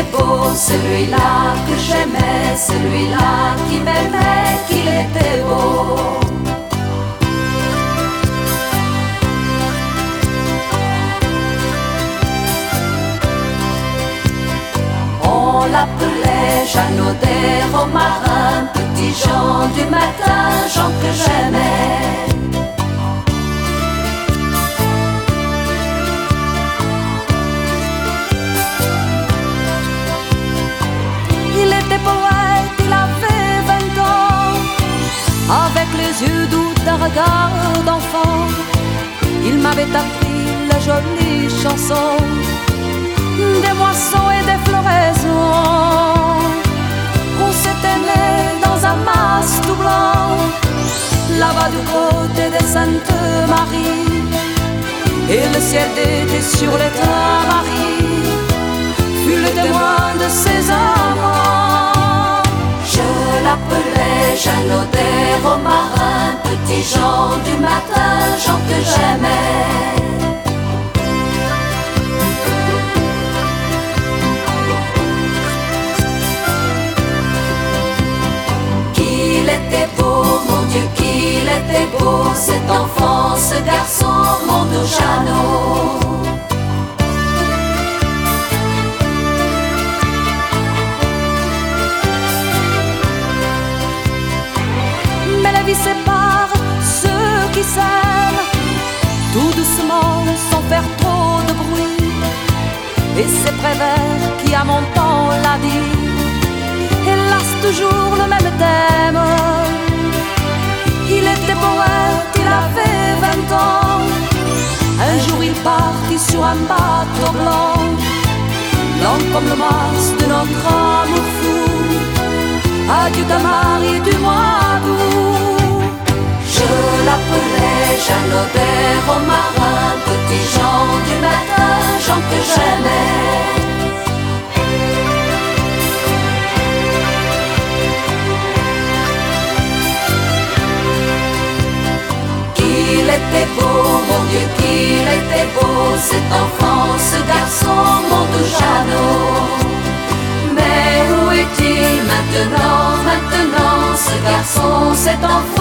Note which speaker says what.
Speaker 1: beau, celui-là que j'aimais, celui-là qui m'aimait, qu'il était beau. On l'appelait Jeannot des Romarins, petit Jean du matin, Jean que j'aimais. Il était poète, il avait 20 ans, avec les yeux doux d'un regard d'enfant. Il m'avait appris la jolie chanson des moissons et des floraisons. On s'était né dans un mas tout blanc, là-bas du côté des Saintes-Maries, et le ciel d'été sur les Tamaris fut le témoin de ses amants. Je l'appelais Jeannot des Romarins, petit Jean du matin, Jean que j'aimais. Qu'il était beau, mon Dieu, qu'il était beau, cet enfant, ce garçon, mon doux Jeannot. Mais la vie sépare ceux qui s'aiment, tout doucement, sans faire trop de bruit. Et c'est Prévert qui à mon temps l'a dit, hélas toujours le même thème. Il était poète, il avait 20 ans, un jour il partit sur un bateau blanc, blanc comme le mars de notre amour fou. Adieu ta Marie du mois d'août. Je l'appelais Jeannot des Romarins, petit Jean du matin, Jean que j'aimais. Qu'il était beau, mon Dieu, qu'il était beau, cet enfant, ce garçon, mon doux Jeannot. Mais où est-il maintenant, maintenant, ce garçon, cet enfant?